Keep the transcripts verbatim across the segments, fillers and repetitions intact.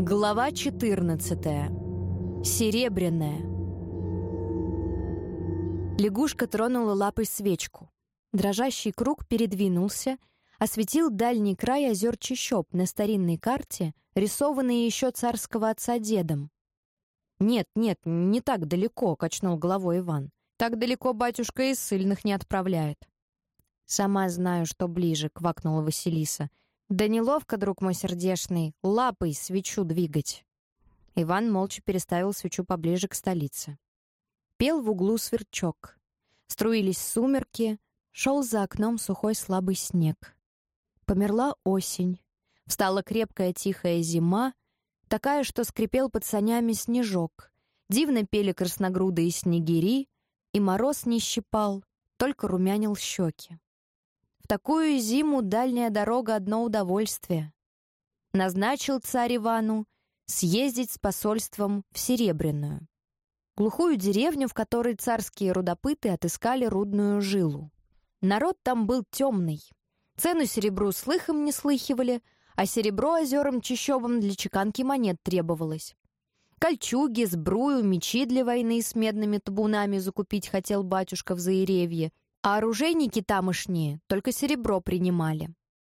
Глава четырнадцатая. Серебряная. Лягушка тронула лапой свечку. Дрожащий круг передвинулся, осветил дальний край озер Чащоб на старинной карте, рисованной еще царского отца дедом. «Нет, нет, не так далеко», — качнул головой Иван. «Так далеко батюшка и ссыльных не отправляет». «Сама знаю, что ближе», — квакнула Василиса. «Да неловко, друг мой сердешный, лапой свечу двигать». Иван молча переставил свечу поближе к столице. Пел в углу сверчок. Струились сумерки, шел за окном сухой слабый снег. Померла осень. Встала крепкая тихая зима, такая, что скрипел под санями снежок. Дивно пели красногрудые снегири, и мороз не щипал, только румянил щеки. В такую зиму дальняя дорога — одно удовольствие. Назначил царь Ивану съездить с посольством в Серебряную, глухую деревню, в которой царские рудопыты отыскали рудную жилу. Народ там был темный. Цену серебру слыхом не слыхивали, а серебро озерам Чащобам для чеканки монет требовалось. Кольчуги, сбрую, мечи для войны с медными табунами закупить хотел батюшка в Заиревье, а оружейники тамошние только серебро принимали.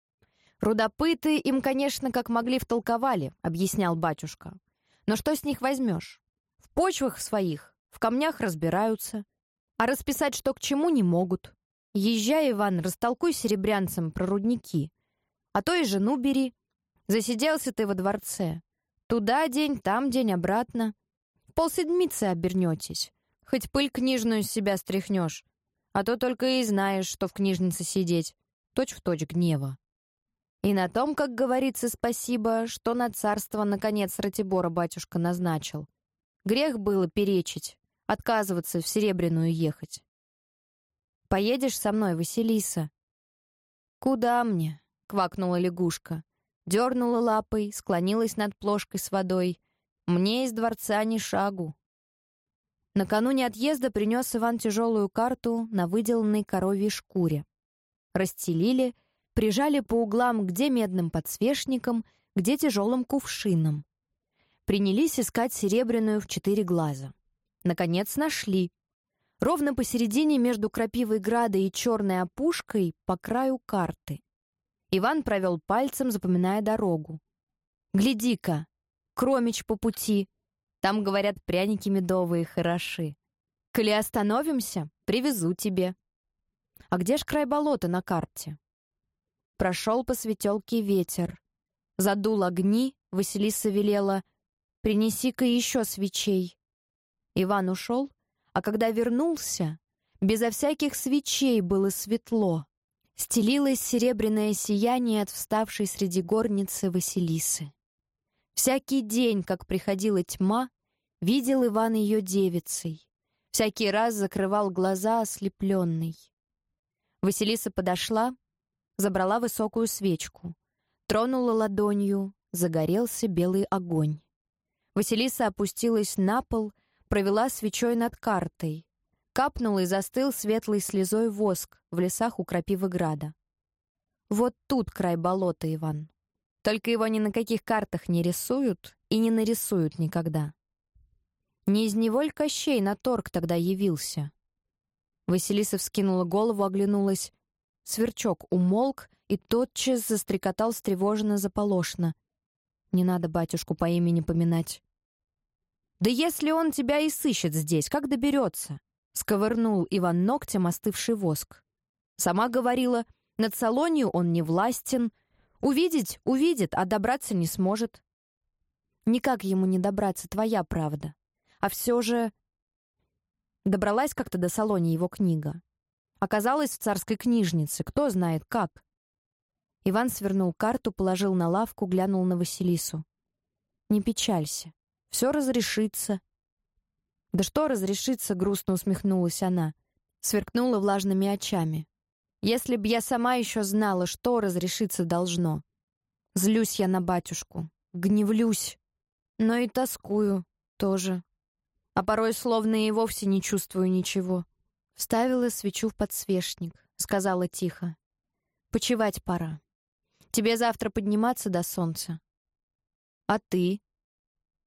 «Рудопыты им, конечно, как могли втолковали», — объяснял батюшка. «Но что с них возьмешь? В почвах своих, в камнях разбираются, а расписать что к чему не могут. Езжай, Иван, растолкуй серебрянцам про рудники. А то и жену бери. Засиделся ты во дворце. Туда день, там день, обратно. В полседмицы обернетесь. Хоть пыль книжную с себя стряхнешь. А то только и знаешь, что в книжнице сидеть. Точь-в-точь гнева. И на том, как говорится, спасибо, что на царство, наконец, Ратибора батюшка назначил. Грех было перечить, отказываться в Серебряную ехать. Поедешь со мной, Василиса?» «Куда мне?» — квакнула лягушка. Дернула лапой, склонилась над плошкой с водой. «Мне из дворца ни шагу». Накануне отъезда принес Иван тяжелую карту на выделанной коровьей шкуре. Расстелили, прижали по углам где медным подсвечником, где тяжелым кувшином. Принялись искать Серебряную в четыре глаза. Наконец нашли. Ровно посередине между Крапивой Градой и Черной опушкой по краю карты. Иван провел пальцем, запоминая дорогу. «Гляди-ка, Кромич по пути. Там, говорят, пряники медовые хороши. Коли остановимся, привезу тебе». «А где ж край болота на карте?» Прошел по светелке ветер. Задул огни, Василиса велела: «Принеси-ка еще свечей». Иван ушел, а когда вернулся, безо всяких свечей было светло. Стелилось серебряное сияние от вставшей среди горницы Василисы. Всякий день, как приходила тьма, видел Иван ее девицей. Всякий раз закрывал глаза ослепленный. Василиса подошла, забрала высокую свечку, тронула ладонью, загорелся белый огонь. Василиса опустилась на пол, провела свечой над картой. Капнул и застыл светлой слезой воск в лесах у Крапивы-Града. Вот тут край болота, Иван. Только его ни на каких картах не рисуют и не нарисуют никогда. Не из него ль Кощей на торг тогда явился? Василиса вскинула голову, оглянулась. Сверчок умолк и тотчас застрекотал встревоженно заполошно. «Не надо батюшку по имени поминать». «Да если он тебя и сыщет здесь, как доберется?» — сковырнул Иван ногтем остывший воск. «Сама говорила, над Солонью он не властен. Увидеть — увидит, а добраться не сможет». «Никак ему не добраться, твоя правда. А все же...» Добралась как-то до Солони его книга. Оказалась в царской книжнице, кто знает как. Иван свернул карту, положил на лавку, глянул на Василису. «Не печалься, все разрешится». «Да что разрешится?» — грустно усмехнулась она. Сверкнула влажными очами. «Если б я сама еще знала, что разрешиться должно. Злюсь я на батюшку, гневлюсь, но и тоскую тоже. А порой словно и вовсе не чувствую ничего». Вставила свечу в подсвечник, сказала тихо: «Почивать пора. Тебе завтра подниматься до солнца». «А ты?»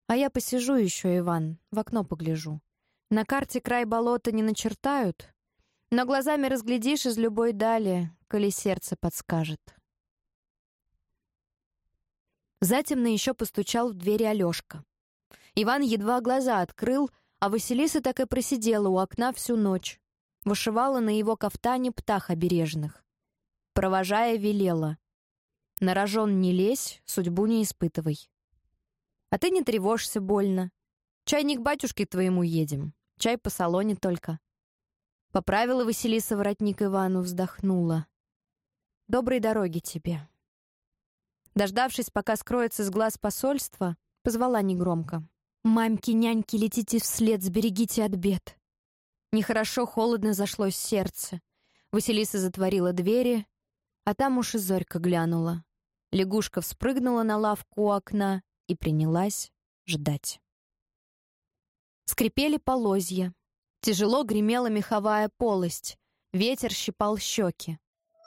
А я посижу еще, Иван, в окно погляжу. На карте край болота не начертают, но глазами разглядишь из любой дали, коли сердце подскажет. Затемно еще постучал в двери Алешка. Иван едва глаза открыл, а Василиса так и просидела у окна всю ночь. Вышивала на его кафтане птах обережных. Провожая, велела: «На рожон не лезь, судьбу не испытывай. А ты не тревожься больно. Чайник батюшке твоему едем, чай по салоне только». Поправила Василиса воротник Ивану, вздохнула: «Доброй дороги тебе». Дождавшись, пока скроется с глаз посольства, позвала негромко: «Мамки, няньки, летите вслед, сберегите от бед». Нехорошо, холодно зашлось сердце. Василиса затворила двери, а там уж и Зорька глянула. Лягушка вспрыгнула на лавку у окна и принялась ждать. Скрипели полозья. Тяжело гремела меховая полость. Ветер щипал щеки.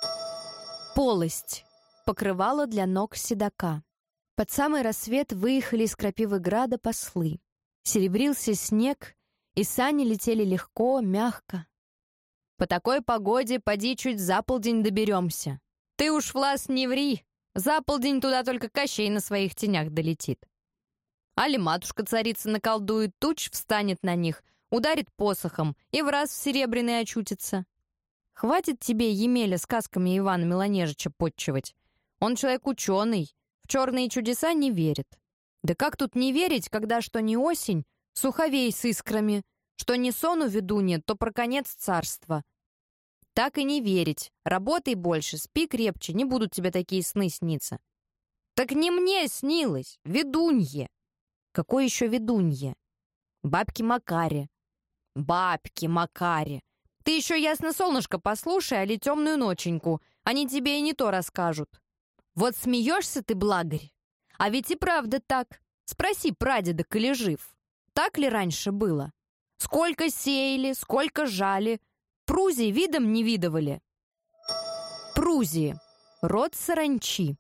Полость. Покрывало для ног седока. Под самый рассвет выехали из Крапивыграда послы. Серебрился снег, и сани летели легко, мягко. «По такой погоде поди чуть за полдень доберемся. Ты уж, Влас, не ври, за полдень туда только Кощей на своих тенях долетит. Али матушка-царица наколдует туч, встанет на них, ударит посохом и враз в серебряный очутится. Хватит тебе, Емеля, сказками Ивана Меланежича подчивать. Он человек ученый, в черные чудеса не верит. Да как тут не верить, когда что не осень, суховей с искрами, что не сон у ведунья, то про конец царства. Так и не верить. Работай больше, спи крепче, не будут тебе такие сны сниться». «Так не мне снилось, ведунье». «Какой еще ведунье?» «Бабки Макаре». «Бабки Макаре. Ты еще ясно солнышко послушай, али темную ноченьку. Они тебе и не то расскажут. Вот смеешься ты, благарь. А ведь и правда так. Спроси прадеда, коли жив. Так ли раньше было? Сколько сеяли, сколько жали. Прузии видом не видывали». Прузии. Род саранчи.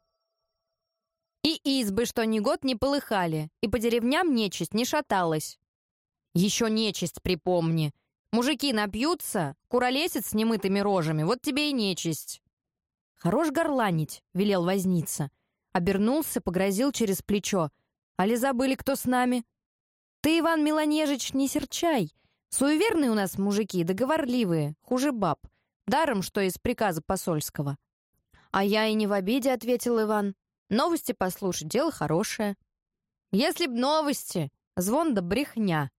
И избы, что ни год не полыхали, и по деревням нечисть не шаталась. Еще нечисть припомни. Мужики напьются, куролесят с немытыми рожами, вот тебе и нечисть. «Хорош горланить», — велел возница. Обернулся, погрозил через плечо. «Али забыли, кто с нами?» «Ты, Иван Меланежич, не серчай. Суеверные у нас мужики, договорливые, хуже баб. Даром, что из приказа посольского». «А я и не в обиде», — ответил Иван. «Новости послушать — дело хорошее». «Если б новости, звон да брехня».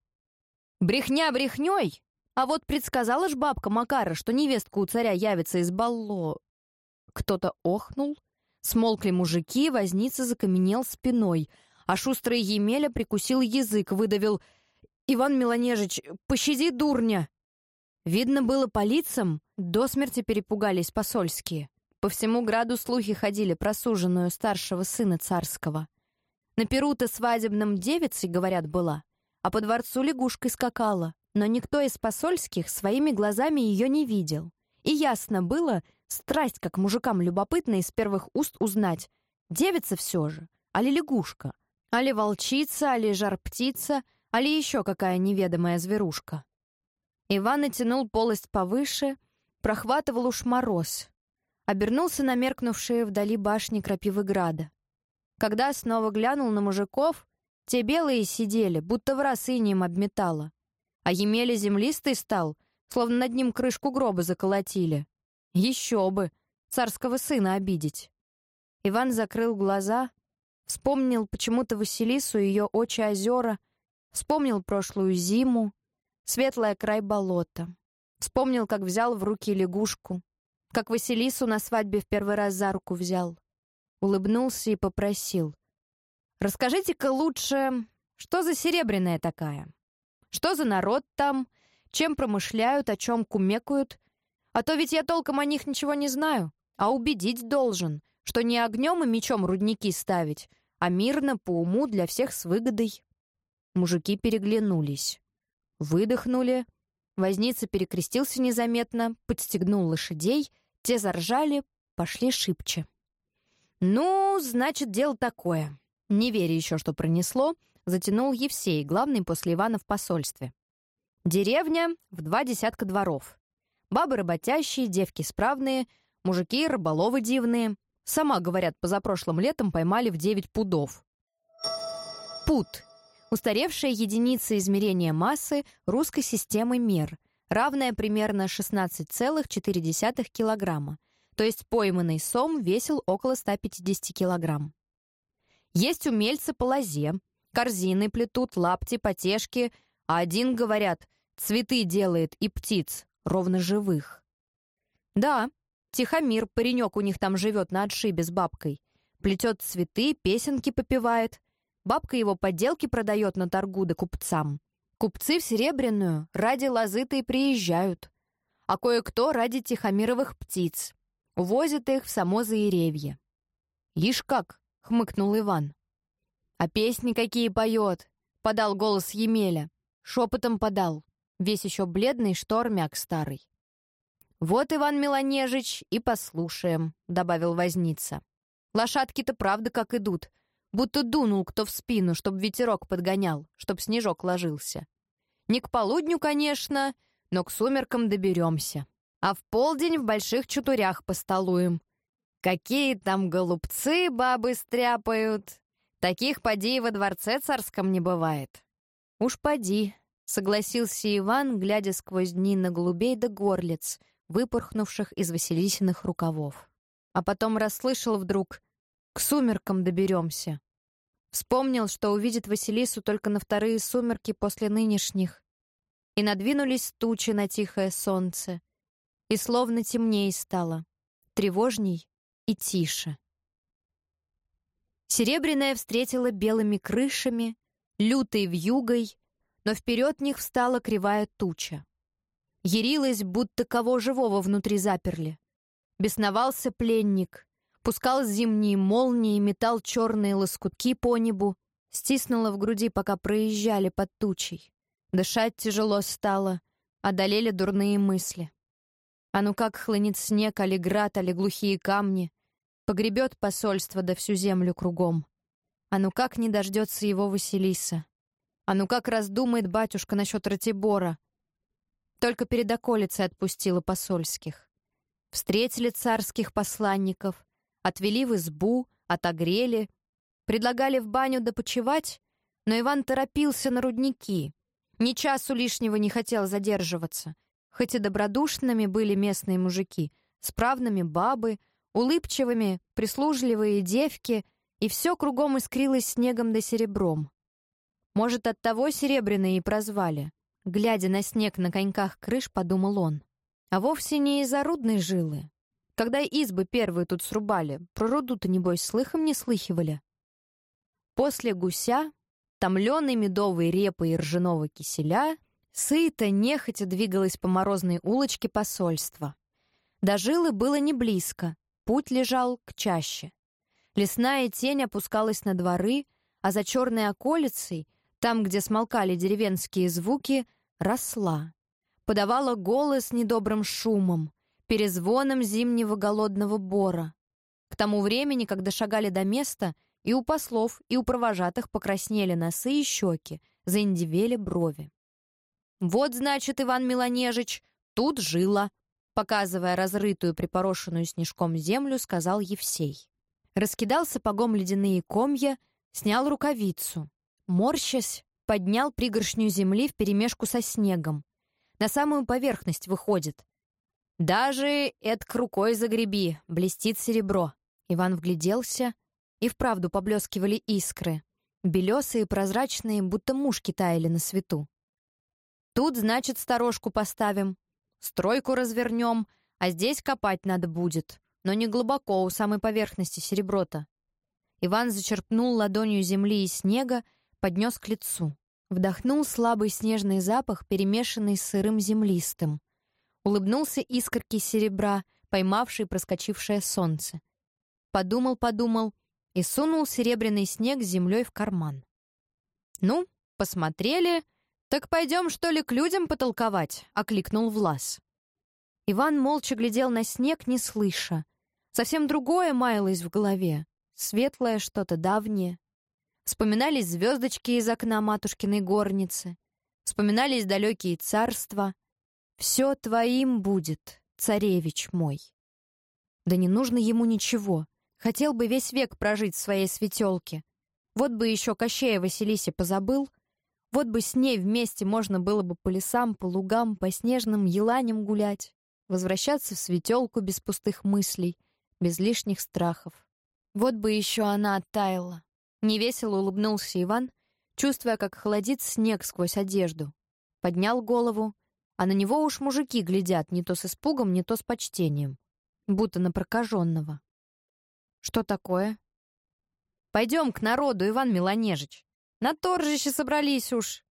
«Брехня брехней, а вот предсказала ж бабка Макара, что невестка у царя явится из боло...» Кто-то охнул, смолкли мужики, возница закаменел спиной, а шустрый Емеля прикусил язык, выдавил: «Иван Меланежич, пощади дурня!» Видно было по лицам, до смерти перепугались посольские. По всему граду слухи ходили про суженую старшего сына царского. На перу-то свадебном девицей, говорят, была, а по дворцу лягушкой скакала, но никто из посольских своими глазами ее не видел. И ясно было, страсть, как мужикам любопытно из первых уст узнать, девица все же, али лягушка, али волчица, али жар-птица, али еще какая неведомая зверушка. Иван натянул полость повыше, прохватывал уж мороз. Обернулся на меркнувшие вдали башни Крапивыграда. Когда снова глянул на мужиков, те белые сидели, будто враз инеем обметало. А Емеля землистый стал, словно над ним крышку гроба заколотили. Еще бы, царского сына обидеть. Иван закрыл глаза, вспомнил почему-то Василису и ее очи озера, вспомнил прошлую зиму, светлый край болота. Вспомнил, как взял в руки лягушку, как Василису на свадьбе в первый раз за руку взял. Улыбнулся и попросил: «Расскажите-ка лучше, что за серебряная такая? Что за народ там? Чем промышляют, о чем кумекают? А то ведь я толком о них ничего не знаю, а убедить должен, что не огнем и мечом рудники ставить, а мирно, по уму, для всех с выгодой». Мужики переглянулись. Выдохнули. Возница перекрестился незаметно, подстегнул лошадей, те заржали, пошли шибче. «Ну, значит, дело такое. Не веря еще, что пронесло, затянул Евсей, главный после Ивана в посольстве. Деревня в два десятка дворов. Бабы работящие, девки справные, мужики рыболовы дивные. Сама, говорят, позапрошлым летом поймали в девять пудов. Пуд — устаревшая единица измерения массы русской системы мер, равная примерно шестнадцать целых четыре десятых килограмма, то есть пойманный сом весил около ста пятидесяти килограмм. Есть умельцы по лозе, корзины плетут, лапти, потешки, а один, говорят, цветы делает и птиц, ровно живых. Да, Тихомир, паренек у них там живет на отшибе с бабкой. Плетет цветы, песенки попевает. Бабка его подделки продает на торгу да купцам. Купцы в Серебряную ради лозы-то и приезжают. А кое-кто ради тихомировых птиц. Увозят их в само Заиревье. «Ишь как!» — хмыкнул Иван. «А песни какие поет!» — подал голос Емеля. Шепотом подал, весь еще бледный, что армяк старый. «Вот, Иван Меланежич, и послушаем», — добавил возница. «Лошадки-то правда как идут, будто дунул кто в спину, чтоб ветерок подгонял, чтоб снежок ложился. Не к полудню, конечно, но к сумеркам доберемся. А в полдень в больших чутурях постолуем. Какие там голубцы бабы стряпают! Таких поди и во дворце царском не бывает». «Уж поди», — согласился Иван, глядя сквозь дни на голубей да горлиц, выпорхнувших из Василисиных рукавов. А потом расслышал вдруг: «К сумеркам доберемся». Вспомнил, что увидит Василису только на вторые сумерки после нынешних. И надвинулись тучи на тихое солнце, и словно темнее стало, тревожней и тише. Серебряная встретила белыми крышами, лютой вьюгой, но вперед них встала кривая туча. Ярилась, будто кого живого внутри заперли. Бесновался пленник, пускал зимние молнии, метал черные лоскутки по небу, стиснула в груди, пока проезжали под тучей. Дышать тяжело стало, одолели дурные мысли. А ну как хлынет снег, али град, али глухие камни, погребет посольство да всю землю кругом. А ну как не дождется его Василиса. А ну как раздумает батюшка насчет Ратибора. Только перед околицей отпустила посольских. Встретили царских посланников, отвели в избу, отогрели, предлагали в баню да почевать, но Иван торопился на рудники, ни часу лишнего не хотел задерживаться, хоть и добродушными были местные мужики, справными бабы, улыбчивыми, прислужливые девки, и все кругом искрилось снегом да серебром. Может, оттого серебряные и прозвали. Глядя на снег на коньках крыш, подумал он. А вовсе не из-за рудной жилы. Когда избы первые тут срубали, про руду-то, небось, слыхом не слыхивали. После гуся, томленой медовой репой и ржаного киселя, сыто нехотя двигалась по морозной улочке посольства. До жилы было не близко, путь лежал к чаще. Лесная тень опускалась на дворы, а за черной околицей, там, где смолкали деревенские звуки, росла. Подавала голос недобрым шумом, перезвоном зимнего голодного бора. К тому времени, когда шагали до места, и у послов, и у провожатых покраснели носы и щеки, заиндевели брови. «Вот, значит, Иван Меланежич, тут жила», показывая разрытую, припорошенную снежком землю, сказал Евсей. Раскидал сапогом ледяные комья, снял рукавицу. Морщась, поднял пригоршню земли вперемешку со снегом. На самую поверхность выходит. «Даже эдк рукой загреби, блестит серебро». Иван вгляделся, и вправду поблескивали искры. Белесые, прозрачные, будто мушки таяли на свету. «Тут, значит, сторожку поставим, стройку развернем, а здесь копать надо будет, но не глубоко, у самой поверхности серебро-то». Иван зачерпнул ладонью земли и снега, поднес к лицу. Вдохнул слабый снежный запах, перемешанный с сырым землистым. Улыбнулся искорки серебра, поймавшей проскочившее солнце. Подумал-подумал и сунул серебряный снег с землей в карман. «Ну, посмотрели, так пойдем, что ли, к людям потолковать?» — окликнул Влас. Иван молча глядел на снег, не слыша. Совсем другое маялось в голове, светлое что-то давнее. Вспоминались звездочки из окна матушкиной горницы. Вспоминались далекие царства. «Все твоим будет, царевич мой». Да не нужно ему ничего. Хотел бы весь век прожить в своей светелке. Вот бы еще Кощея Василисе позабыл. Вот бы с ней вместе можно было бы по лесам, по лугам, по снежным еланям гулять. Возвращаться в светелку без пустых мыслей, без лишних страхов. Вот бы еще она оттаяла. Невесело улыбнулся Иван, чувствуя, как холодит снег сквозь одежду. Поднял голову, а на него уж мужики глядят не то с испугом, не то с почтением, будто на прокаженного. «Что такое?» «Пойдем к народу, Иван Меланежич. На торжище собрались уж».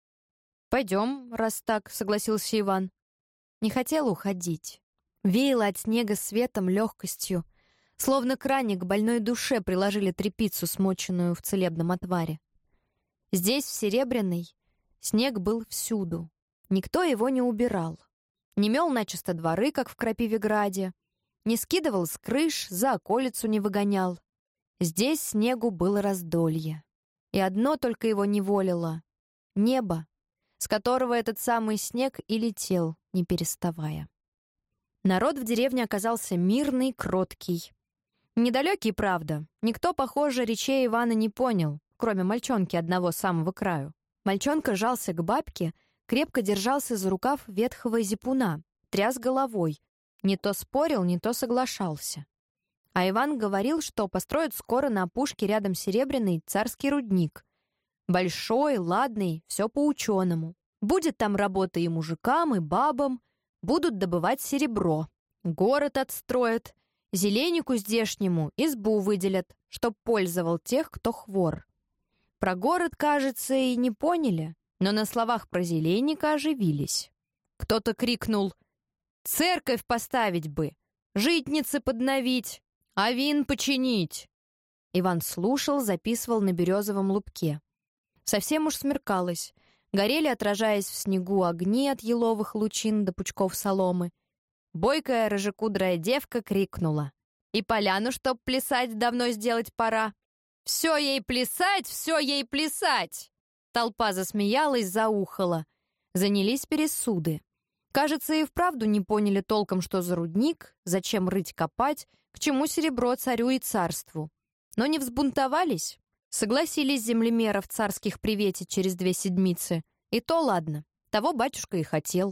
«Пойдем, раз так», — согласился Иван. Не хотел уходить. Веяло от снега светом, легкостью, словно к ране к больной душе приложили тряпицу, смоченную в целебном отваре. Здесь, в Серебряной, снег был всюду. Никто его не убирал. Не мел начисто дворы, как в Крапивеграде. Не скидывал с крыш, за околицу не выгонял. Здесь снегу было раздолье. И одно только его неволило — небо, с которого этот самый снег и летел, не переставая. Народ в деревне оказался мирный, кроткий. Недалекий, правда. Никто, похоже, речей Ивана не понял, кроме мальчонки одного самого краю. Мальчонка жался к бабке, крепко держался за рукав ветхого зипуна, тряс головой. Не то спорил, не то соглашался. А Иван говорил, что построят скоро на опушке рядом Серебряный царский рудник. Большой, ладный, все по-ученому. Будет там работа и мужикам, и бабам. Будут добывать серебро. Город отстроят. Зеленнику здешнему избу выделят, чтоб пользовал тех, кто хвор. Про город, кажется, и не поняли, но на словах про зеленника оживились. Кто-то крикнул: «Церковь поставить бы! Житницы подновить! Авин починить!» Иван слушал, записывал на березовом лубке. Совсем уж смеркалось. Горели, отражаясь в снегу, огни от еловых лучин до пучков соломы. Бойкая рыжекудрая девка крикнула: «И поляну, чтоб плясать, давно сделать пора! Все ей плясать, все ей плясать!» Толпа засмеялась, заухала. Занялись пересуды. Кажется, и вправду не поняли толком, что за рудник, зачем рыть-копать, к чему серебро царю и царству. Но не взбунтовались. Согласились землемеров царских приветить через две седмицы. И то ладно, того батюшка и хотел.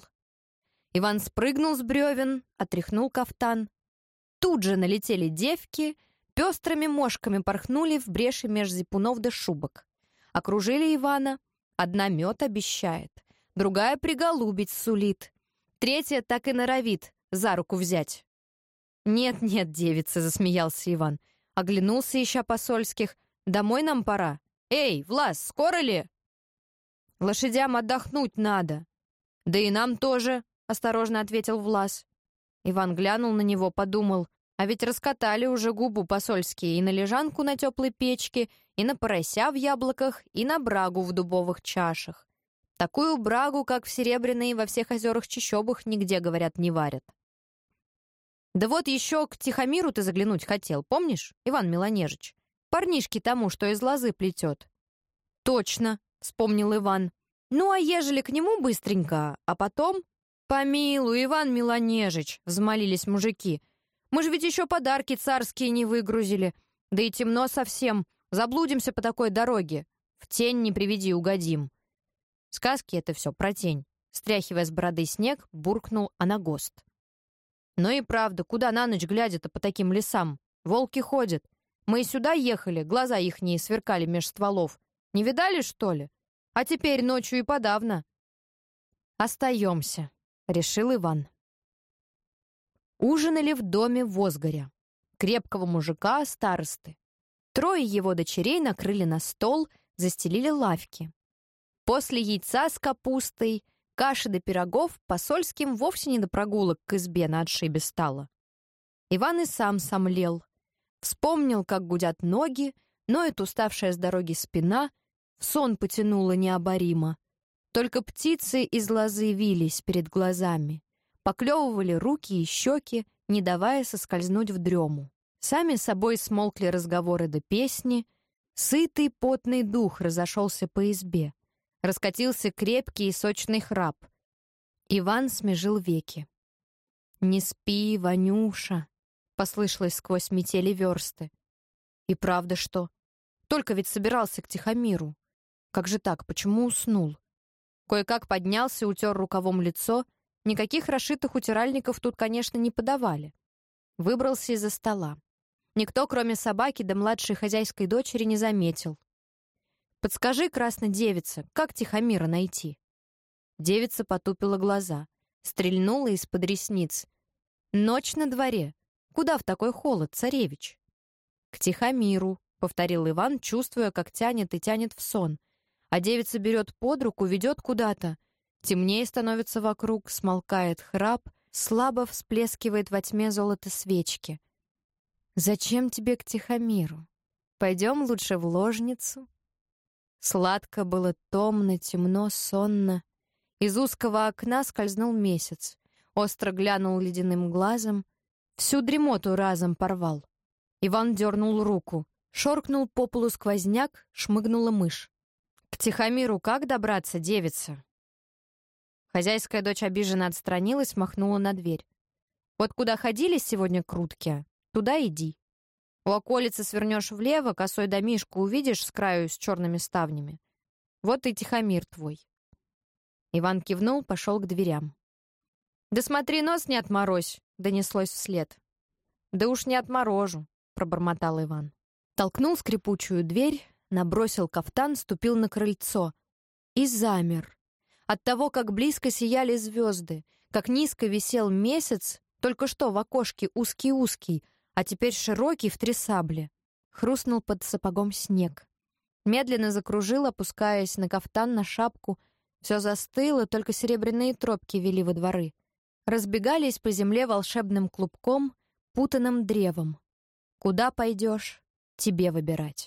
Иван спрыгнул с бревен, отряхнул кафтан. Тут же налетели девки, пестрыми мошками порхнули в бреши меж зипунов да шубок. Окружили Ивана. Одна мед обещает, другая приголубить сулит, третья так и норовит за руку взять. «Нет-нет, девица», — засмеялся Иван. Оглянулся, ища посольских. «Домой нам пора. Эй, Влас, скоро ли?» «Лошадям отдохнуть надо». «Да и нам тоже», — осторожно ответил Влас. Иван глянул на него, подумал, а ведь раскатали уже губу посольские и на лежанку на теплой печке, и на порося в яблоках, и на брагу в дубовых чашах. Такую брагу, как в Серебряной, во всех озерах-чащобах нигде, говорят, не варят. «Да вот еще к Тихомиру ты заглянуть хотел, помнишь, Иван Меланежич? Парнишке тому, что из лозы плетет». «Точно», — вспомнил Иван. «Ну, а ежели к нему быстренько, а потом...» «Помилуй, Иван Меланежич», — взмолились мужики. «Мы же ведь еще подарки царские не выгрузили. Да и темно совсем. Заблудимся по такой дороге. В тень не приведи, угодим». Сказки — это все про тень. Стряхивая с бороды снег, буркнул Анагост. «Ну и правда, куда на ночь глядя-то по таким лесам? Волки ходят. Мы и сюда ехали, глаза ихние сверкали меж стволов. Не видали, что ли? А теперь ночью и подавно». «Остаемся», — решил Иван. Ужинали в доме Возгоря, крепкого мужика, старосты. Трое его дочерей накрыли на стол, застелили лавки. После яйца с капустой, каши да пирогов посольским вовсе не до прогулок к избе на отшибе стало. Иван и сам сомлел. Вспомнил, как гудят ноги, ноет уставшая с дороги спина, в сон потянуло необоримо. Только птицы из лозы вились перед глазами, поклевывали руки и щеки, не давая соскользнуть в дрему. Сами собой смолкли разговоры да песни, Сытый потный дух разошелся по избе. Раскатился крепкий и сочный храп. Иван смежил веки. «Не спи, Ванюша», — послышалось сквозь метели версты. И правда что? Только ведь собирался к Тихомиру. Как же так, почему уснул? Кое-как поднялся, утер рукавом лицо. Никаких расшитых утиральников тут, конечно, не подавали. Выбрался из-за стола. Никто, кроме собаки да младшей хозяйской дочери, не заметил. «Подскажи, красная девица, как Тихомира найти?» Девица потупила глаза, стрельнула из-под ресниц. «Ночь на дворе. Куда в такой холод, царевич?» «К Тихомиру», — повторил Иван, чувствуя, как тянет и тянет в сон. А девица берет под руку, ведет куда-то. Темнее становится вокруг, смолкает храп, слабо всплескивает во тьме золото свечки. «Зачем тебе к Тихомиру? Пойдем лучше в ложницу?» Сладко было, томно, темно, сонно. Из узкого окна скользнул месяц. Остро глянул ледяным глазом. Всю дремоту разом порвал. Иван дернул руку. Шоркнул по полу сквозняк, шмыгнула мышь. «К Тихомиру как добраться, девица?» Хозяйская дочь обиженно отстранилась, махнула на дверь. «Вот куда ходили сегодня крутки, туда иди. У околицы свернешь влево, косой домишку увидишь с краю с черными ставнями. Вот и Тихомир твой». Иван кивнул, пошел к дверям. «Да смотри, нос не отморозь!» — донеслось вслед. «Да уж не отморожу!» — пробормотал Иван. Толкнул скрипучую дверь, набросил кафтан, ступил на крыльцо. И замер. От того, как близко сияли звезды, как низко висел месяц, только что в окошке узкий-узкий, а теперь широкий в три сабли. Хрустнул под сапогом снег. Медленно закружил, опускаясь на кафтан, на шапку. Все застыло, только серебряные тропки вели во дворы. Разбегались по земле волшебным клубком, путанным древом. Куда пойдешь, тебе выбирать.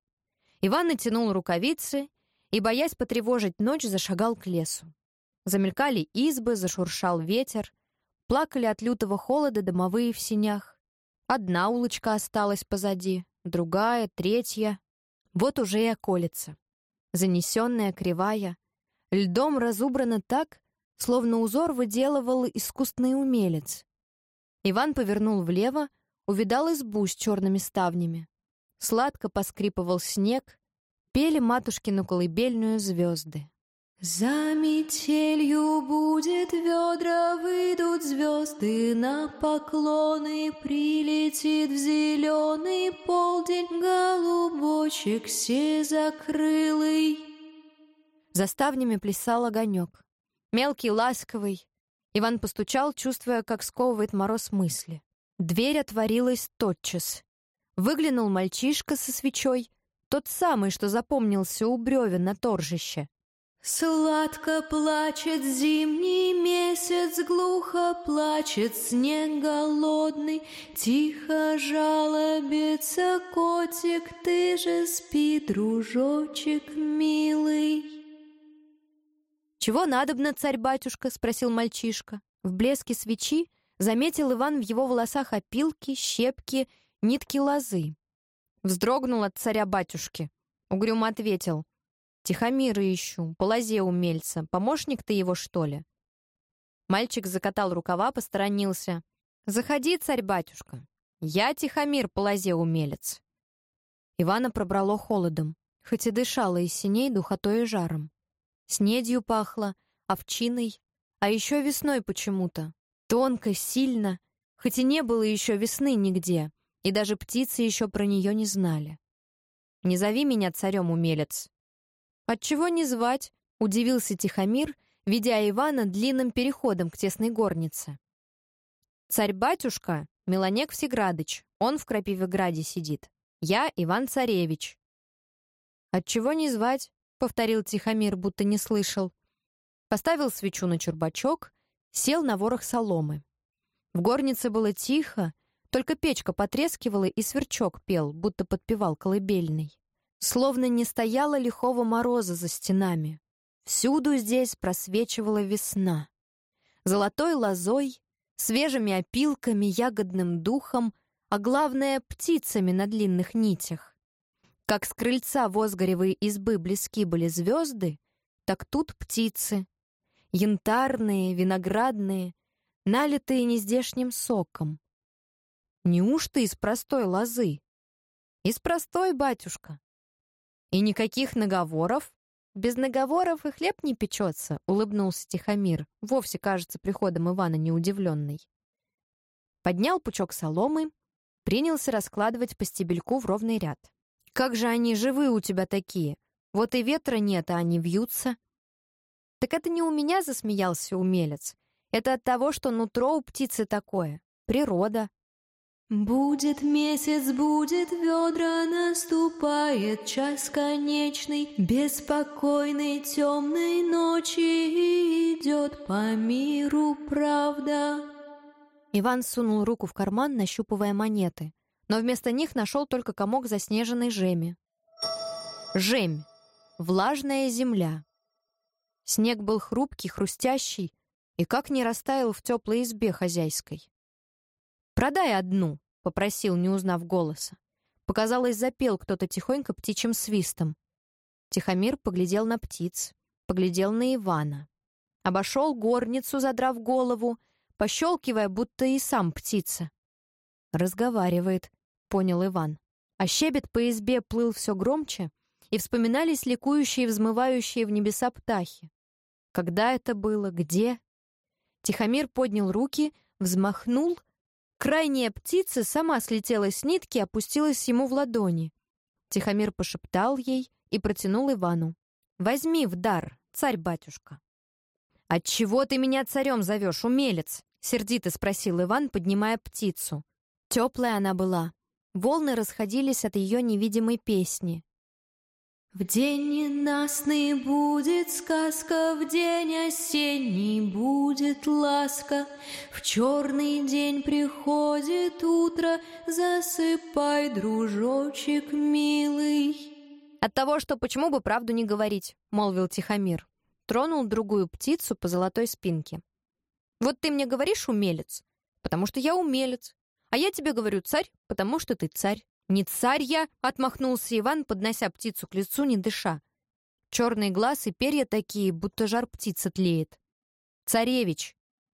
Иван натянул рукавицы и, боясь потревожить ночь, зашагал к лесу. Замелькали избы, зашуршал ветер. Плакали от лютого холода домовые в сенях. Одна улочка осталась позади, другая, третья. Вот уже и околица. Занесенная, кривая. Льдом разубрана так, словно узор выделывал искусный умелец. Иван повернул влево, увидал избу с черными ставнями. Сладко поскрипывал снег, пели матушкину колыбельную звезды. «За метелью будет ведра, выйдут звезды на поклоны, прилетит в зеленый полдень голубочек сизокрылый». За ставнями плясал огонек. Мелкий, ласковый. Иван постучал, чувствуя, как сковывает мороз мысли. Дверь отворилась тотчас. Выглянул мальчишка со свечой, тот самый, что запомнился у бревен на торжище. «Сладко плачет зимний месяц, глухо плачет снег голодный, тихо жалобится котик, ты же спи, дружочек милый». «Чего надобно, царь-батюшка?» — спросил мальчишка. В блеске свечи заметил Иван в его волосах опилки, щепки, нитки лозы. Вздрогнул от царя-батюшки. Угрюмо ответил: «Тихомира ищу, по лозе умельца. Помощник ты его, что ли?» Мальчик закатал рукава, посторонился. «Заходи, царь-батюшка. Я Тихомир, по лозе умелец». Ивана пробрало холодом, хоть и дышало из синей духотой и жаром. Снедью пахло, овчиной, а еще весной почему-то. Тонко, сильно, хоть и не было еще весны нигде, и даже птицы еще про нее не знали. «Не зови меня царем, умелец». «Отчего не звать?» — удивился Тихомир, ведя Ивана длинным переходом к тесной горнице. «Царь-батюшка — Меланек Всеградыч, он в Крапивограде сидит. Я Иван-царевич». «Отчего не звать?» — повторил Тихомир, будто не слышал. Поставил свечу на чурбачок, сел на ворох соломы. В горнице было тихо, только печка потрескивала и сверчок пел, будто подпевал колыбельный. Словно не стояло лихого мороза за стенами. Всюду здесь просвечивала весна. Золотой лозой, свежими опилками, ягодным духом, а главное — птицами на длинных нитях. Как с крыльца возгоревой избы близки были звезды, так тут птицы. Янтарные, виноградные, налитые нездешним соком. Неужто из простой лозы? Из простой, батюшка. И никаких наговоров? Без наговоров и хлеб не печется, улыбнулся Тихомир, вовсе, кажется, приходом Ивана неудивленный. Поднял пучок соломы, принялся раскладывать по стебельку в ровный ряд. Как же они живы у тебя такие? Вот и ветра нет, а они вьются. Так это не у меня засмеялся умелец. Это от того, что нутро у птицы такое. Природа. Будет месяц, будет ведра, наступает час конечный, беспокойной темной ночи, и идет по миру правда. Иван сунул руку в карман, нащупывая монеты, но вместо них нашел только комок заснеженной жеми. Жемь. Влажная земля. Снег был хрупкий, хрустящий, и как не растаял в теплой избе хозяйской. «Продай одну», — попросил, не узнав голоса. Показалось, запел кто-то тихонько птичьим свистом. Тихомир поглядел на птиц, поглядел на Ивана. Обошел горницу, задрав голову, пощелкивая, будто и сам птица. «Разговаривает», — понял Иван. А щебет по избе плыл все громче, и вспоминались ликующие, взмывающие в небеса птахи. Когда это было? Где? Тихомир поднял руки, взмахнул. Крайняя птица сама слетела с нитки и опустилась ему в ладони. Тихомир пошептал ей и протянул Ивану. «Возьми в дар, царь-батюшка». «Отчего ты меня царем зовешь, умелец?» — сердито спросил Иван, поднимая птицу. Теплая она была. Волны расходились от ее невидимой песни. В день ненастный будет сказка, в день осенний будет ласка, в черный день приходит утро, засыпай, дружочек милый. «От того, что почему бы правду не говорить», — молвил Тихомир. Тронул другую птицу по золотой спинке. «Вот ты мне говоришь, умелец, потому что я умелец, а я тебе говорю, царь, потому что ты царь». «Не царь я!» — отмахнулся Иван, поднося птицу к лицу, не дыша. Черный глаз и перья такие, будто жар птицы тлеет. «Царевич!»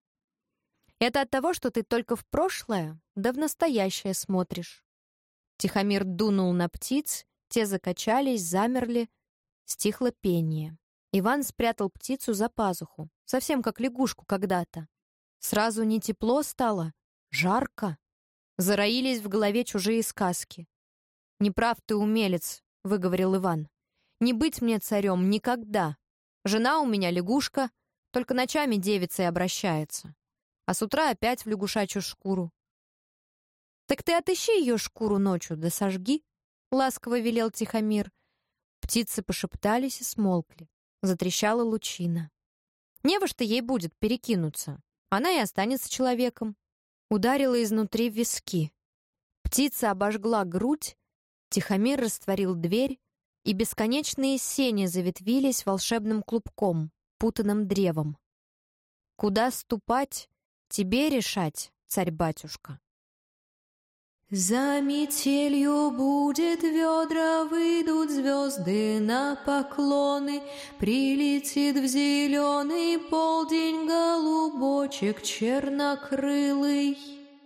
«Это от того, что ты только в прошлое, да в настоящее смотришь». Тихомир дунул на птиц, те закачались, замерли, стихло пение. Иван спрятал птицу за пазуху, совсем как лягушку когда-то. Сразу не тепло стало, жарко. Зароились в голове чужие сказки. «Не прав ты, умелец», — выговорил Иван. «Не быть мне царем никогда. Жена у меня лягушка, только ночами девицей обращается, а с утра опять в лягушачью шкуру». «Так ты отыщи ее шкуру ночью, да сожги», — ласково велел Тихомир. Птицы пошептались и смолкли. Затрещала лучина. Не во что ей будет перекинуться. Она и останется человеком. Ударила изнутри в виски. Птица обожгла грудь, Тихомир растворил дверь, и бесконечные сени заветвились волшебным клубком, путанным древом. Куда ступать, тебе решать, царь-батюшка. За метелью будет ведра, выйдут звезды на поклоны, прилетит в зеленый полдень голубочек чернокрылый.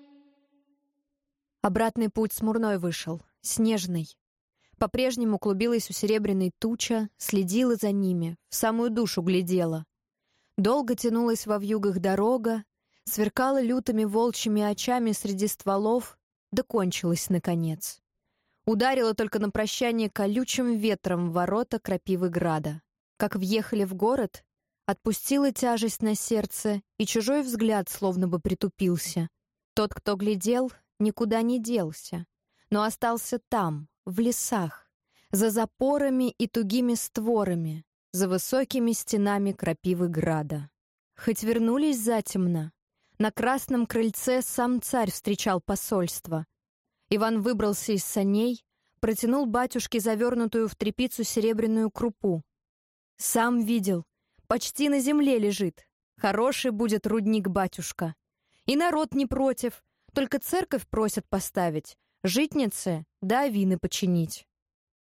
Обратный путь смурной вышел, снежный. По-прежнему клубилась у серебряной туча, следила за ними, в самую душу глядела. Долго тянулась во вьюгах дорога, сверкала лютыми волчьими очами среди стволов, да кончилась, наконец. Ударила только на прощание колючим ветром в ворота Крапивы-града. Как въехали в город, отпустила тяжесть на сердце, и чужой взгляд словно бы притупился. Тот, кто глядел, никуда не делся, но остался там, в лесах, за запорами и тугими створами, за высокими стенами Крапивы-града. Хоть вернулись затемно, на красном крыльце сам царь встречал посольство. Иван выбрался из саней, протянул батюшке завернутую в тряпицу серебряную крупу. Сам видел, почти на земле лежит. Хороший будет рудник, батюшка. И народ не против, только церковь просят поставить, житницы да авины починить.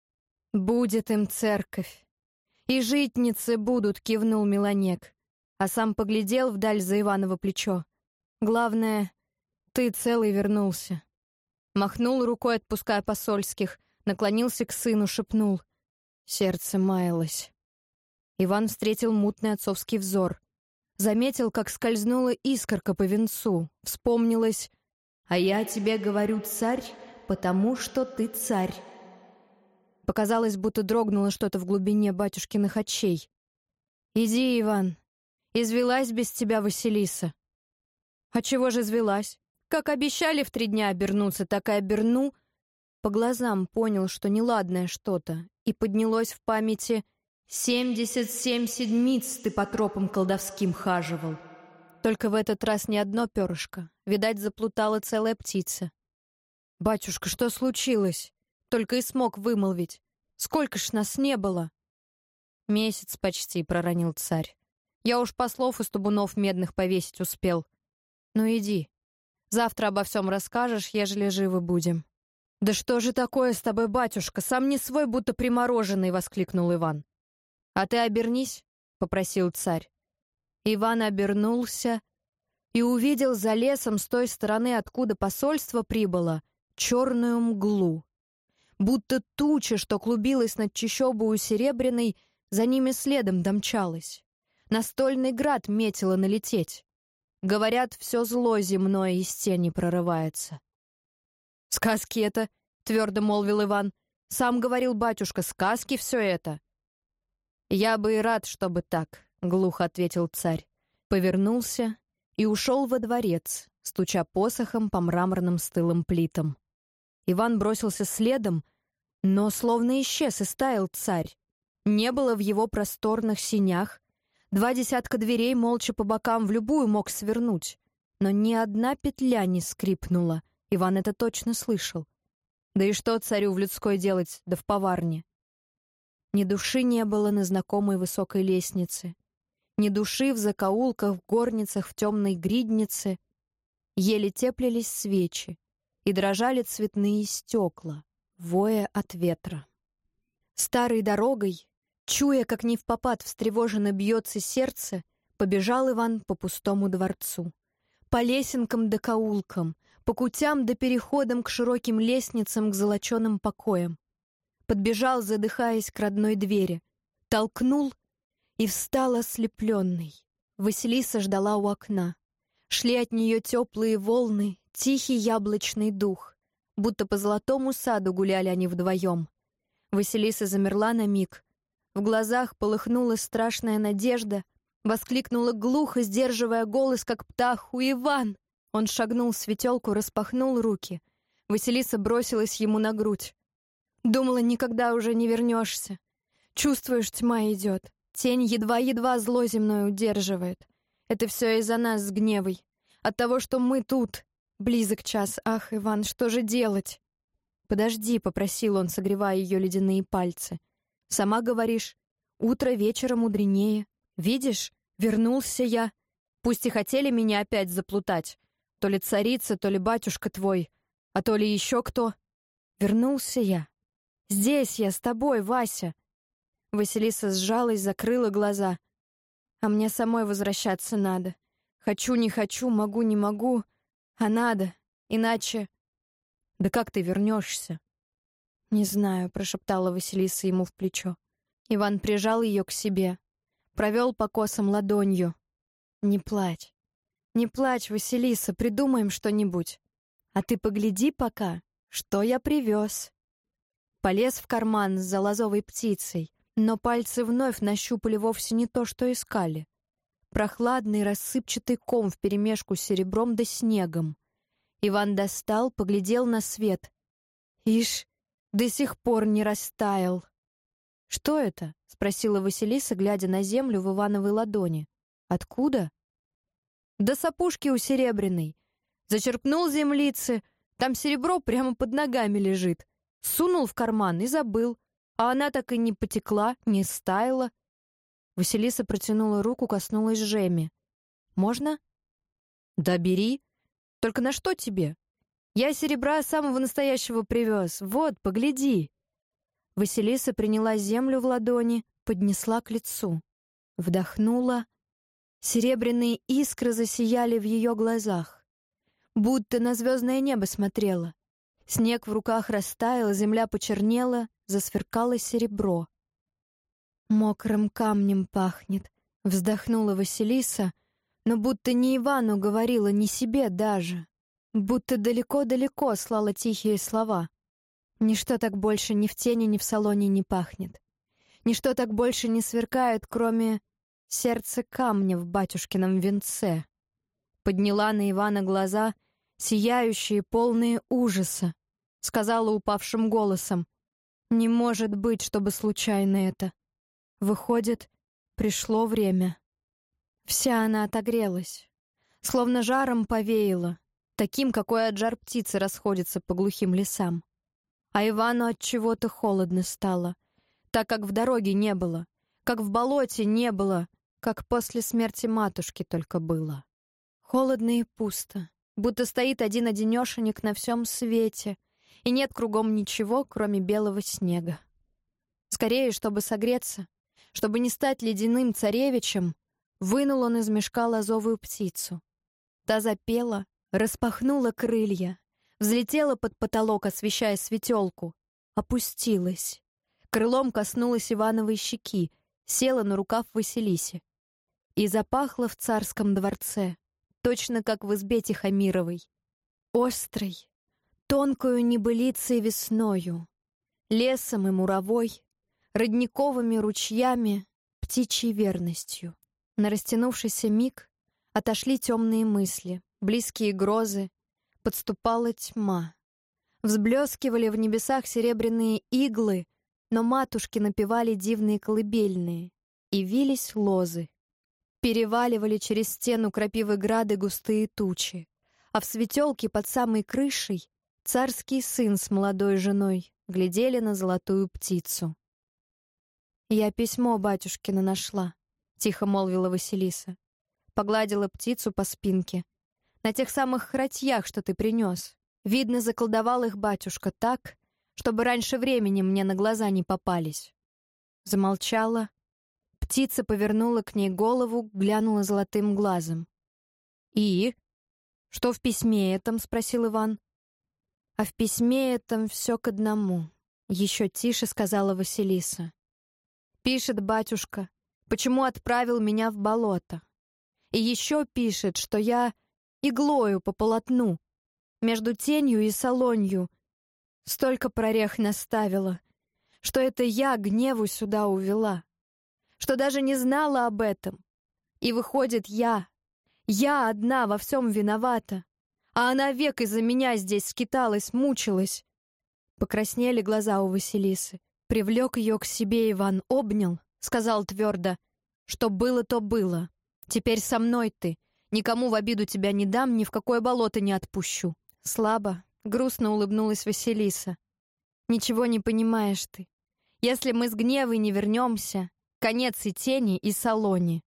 «Будет им церковь. И житницы будут», — кивнул Меланек, а сам поглядел вдаль за Иваново плечо. «Главное, ты целый вернулся». Махнул рукой, отпуская посольских, наклонился к сыну, шепнул. Сердце маялось. Иван встретил мутный отцовский взор. Заметил, как скользнула искорка по венцу. Вспомнилось: «А я тебе говорю, царь, потому что ты царь». Показалось, будто дрогнуло что-то в глубине батюшкиных очей. «Иди, Иван, извелась без тебя Василиса». «А чего же извелась? Как обещали в три дня обернуться, так и оберну». По глазам понял, что неладное что-то, и поднялось в памяти: «Семьдесят семь седмиц ты по тропам колдовским хаживал». Только в этот раз не одно перышко. Видать, заплутала целая птица. «Батюшка, что случилось?» Только и смог вымолвить. «Сколько ж нас не было?» «Месяц почти», — проронил царь. «Я уж послов из табунов медных повесить успел. Ну иди. Завтра обо всем расскажешь, ежели живы будем». «Да что же такое с тобой, батюшка? Сам не свой, будто примороженный», — воскликнул Иван. «А ты обернись», — попросил царь. Иван обернулся и увидел за лесом с той стороны, откуда посольство прибыло, черную мглу. Будто туча, что клубилась над чащобою серебряной, за ними следом домчалась. На стольный град метило налететь. Говорят, все зло земное из тени прорывается. «Сказки это», — твердо молвил Иван. «Сам говорил батюшка, сказки все это». «Я бы и рад, чтобы так», — глухо ответил царь. Повернулся и ушел во дворец, стуча посохом по мраморным стылым плитам. Иван бросился следом, но словно исчез и стаял царь. Не было в его просторных сенях. Два десятка дверей молча по бокам в любую мог свернуть. Но ни одна петля не скрипнула. Иван это точно слышал. Да и что царю в людской делать, да в поварне? Ни души не было на знакомой высокой лестнице. Ни души в закоулках, в горницах, в темной гриднице. Еле теплились свечи, и дрожали цветные стекла, воя от ветра. Старой дорогой, чуя, как невпопад встревоженно бьется сердце, побежал Иван по пустому дворцу. По лесенкам да каулкам, по кутям да переходам к широким лестницам, к золоченым покоям. Подбежал, задыхаясь, к родной двери. Толкнул и встал ослепленный. Василиса ждала у окна. Шли от нее теплые волны, тихий яблочный дух. Будто по золотому саду гуляли они вдвоем. Василиса замерла на миг. В глазах полыхнула страшная надежда. Воскликнула глухо, сдерживая голос, как птах: «У Иван!» Он шагнул в светелку, распахнул руки. Василиса бросилась ему на грудь. «Думала, никогда уже не вернешься. Чувствуешь, тьма идет. Тень едва-едва зло земное удерживает. Это все из-за нас с Гневой. От того, что мы тут. Близок час. Ах, Иван, что же делать?» «Подожди», — попросил он, согревая ее ледяные пальцы. «Сама говоришь, утро вечера мудренее. Видишь, вернулся я. Пусть и хотели меня опять заплутать. То ли царица, то ли батюшка твой, а то ли еще кто. Вернулся я. Здесь я с тобой, Вася». Василиса сжалась, закрыла глаза. «А мне самой возвращаться надо. Хочу, не хочу, могу, не могу. А надо, иначе...» «Да как ты вернешься?» «Не знаю», — прошептала Василиса ему в плечо. Иван прижал ее к себе, провел по косам ладонью. «Не плачь, не плачь, Василиса, придумаем что-нибудь. А ты погляди пока, что я привез». Полез в карман за лозовой птицей, но пальцы вновь нащупали вовсе не то, что искали. Прохладный рассыпчатый ком вперемешку с серебром да снегом. Иван достал, поглядел на свет. Ишь, до сих пор не растаял. «Что это?» — спросила Василиса, глядя на землю в Ивановой ладони. «Откуда?» «Да с опушки у серебряной. Зачерпнул землицы, там серебро прямо под ногами лежит. Сунул в карман и забыл, а она так и не потекла, не стаяла». Василиса протянула руку, коснулась жеми. «Можно?» «Да бери. Только на что тебе? Я серебра самого настоящего привез. Вот, погляди». Василиса приняла землю в ладони, поднесла к лицу. Вдохнула. Серебряные искры засияли в ее глазах. Будто на звездное небо смотрела. Снег в руках растаял, земля почернела, засверкало серебро. «Мокрым камнем пахнет», — вздохнула Василиса, но будто не Ивану говорила, не себе даже. Будто далеко-далеко слала тихие слова. Ничто так больше ни в тени, ни в салоне не пахнет. Ничто так больше не сверкает, кроме сердца камня в батюшкином венце. Подняла на Ивана глаза, сияющие, полные ужаса. Сказала упавшим голосом: «Не может быть, чтобы случайно это. Выходит, пришло время». Вся она отогрелась, словно жаром повеяла, таким, какой от жар птицы расходится по глухим лесам. А Ивану от чего-то холодно стало, так как в дороге не было, как в болоте не было, как после смерти матушки только было. Холодно и пусто, будто стоит один-одинешенек на всем свете, и нет кругом ничего, кроме белого снега. Скорее, чтобы согреться, чтобы не стать ледяным царевичем, вынул он из мешка лазовую птицу. Та запела, распахнула крылья, взлетела под потолок, освещая светелку, опустилась. Крылом коснулась Ивановой щеки, села на рукав Василисе. И запахло в царском дворце, точно как в избе Тихомировой. Острой, тонкою небылицей весною, лесом и муровой, родниковыми ручьями, птичьей верностью. На растянувшийся миг отошли темные мысли, близкие грозы, подступала тьма. Взблескивали в небесах серебряные иглы, но матушки напевали дивные колыбельные, и вились лозы. Переваливали через стену крапивы грады густые тучи, а в светелке под самой крышей царский сын с молодой женой глядели на золотую птицу. «Я письмо батюшкина нашла», — тихо молвила Василиса. Погладила птицу по спинке. «На тех самых хратьях, что ты принес. Видно, заколдовал их батюшка так, чтобы раньше времени мне на глаза не попались». Замолчала. Птица повернула к ней голову, глянула золотым глазом. «И? Что в письме этом?» — спросил Иван. «А в письме этом все к одному», — еще тише сказала Василиса. «Пишет батюшка, почему отправил меня в болото. И еще пишет, что я иглою по полотну, между тенью и солонью, столько прорех наставила, что это я гневу сюда увела, что даже не знала об этом. И выходит, я, я одна во всем виновата, а она век из-за меня здесь скиталась, мучилась». Покраснели глаза у Василисы. Привлек ее к себе Иван, обнял, сказал твердо: «Что было, то было. Теперь со мной ты. Никому в обиду тебя не дам, ни в какое болото не отпущу». Слабо, грустно улыбнулась Василиса. «Ничего не понимаешь ты. Если мы с Гневой не вернемся, конец и тени, и салоне».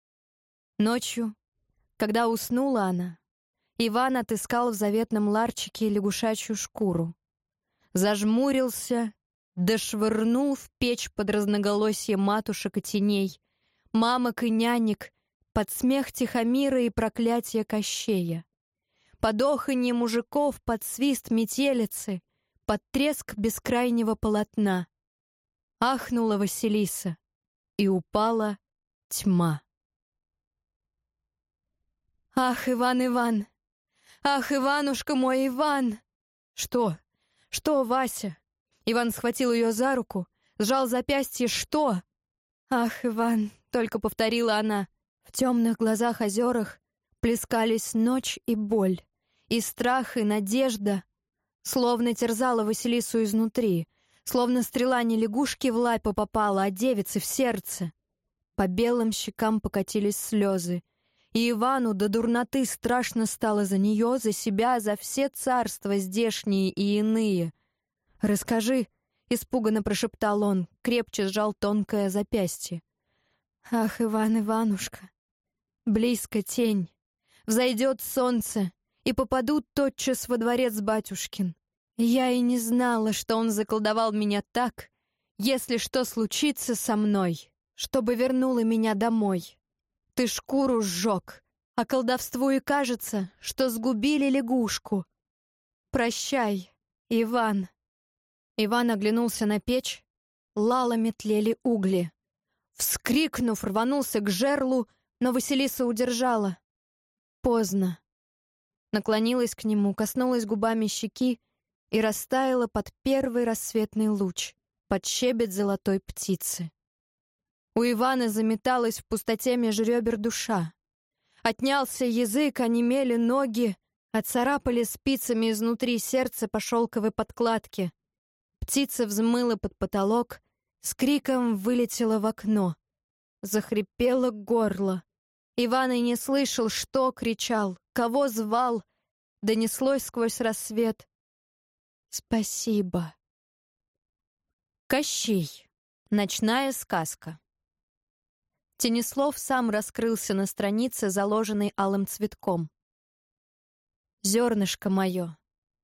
Ночью, когда уснула она, Иван отыскал в заветном ларчике лягушачью шкуру. Зажмурился, да швырнул в печь под разноголосье матушек и теней, мамок и нянек, под смех Тихомира и проклятие Кощея. Под оханье мужиков, под свист метелицы, под треск бескрайнего полотна. Ахнула Василиса, и упала тьма. «Ах, Иван, Иван! Ах, Иванушка мой, Иван!» «Что? Что, Вася?» Иван схватил ее за руку, сжал запястье. «Что?» «Ах, Иван!» — только повторила она. В темных глазах озерах плескались ночь и боль, и страх, и надежда. Словно терзала Василису изнутри, словно стрела не лягушки в лапу попала, а девицы в сердце. По белым щекам покатились слезы, и Ивану до дурноты страшно стало за нее, за себя, за все царства здешние и иные. «Расскажи», — испуганно прошептал он, крепче сжал тонкое запястье. «Ах, Иван, Иванушка, близко тень, взойдет солнце, и попадут тотчас во дворец батюшкин. Я и не знала, что он заколдовал меня так, если что случится со мной, чтобы вернула меня домой. Ты шкуру сжег, а колдовству и кажется, что сгубили лягушку. Прощай, Иван». Иван оглянулся на печь, лалами тлели угли. Вскрикнув, рванулся к жерлу, но Василиса удержала. Поздно. Наклонилась к нему, коснулась губами щеки и растаяла под первый рассветный луч, под щебет золотой птицы. У Ивана заметалась в пустоте меж ребер душа. Отнялся язык, онемели ноги, отцарапали спицами изнутри сердца по шелковой подкладке. Птица взмыла под потолок, с криком вылетела в окно. Захрипело горло. Иван и не слышал, что кричал, кого звал. Донеслось сквозь рассвет: «Спасибо». Кощей. Ночная сказка. Тенеслов сам раскрылся на странице, заложенной алым цветком. «Зернышко мое,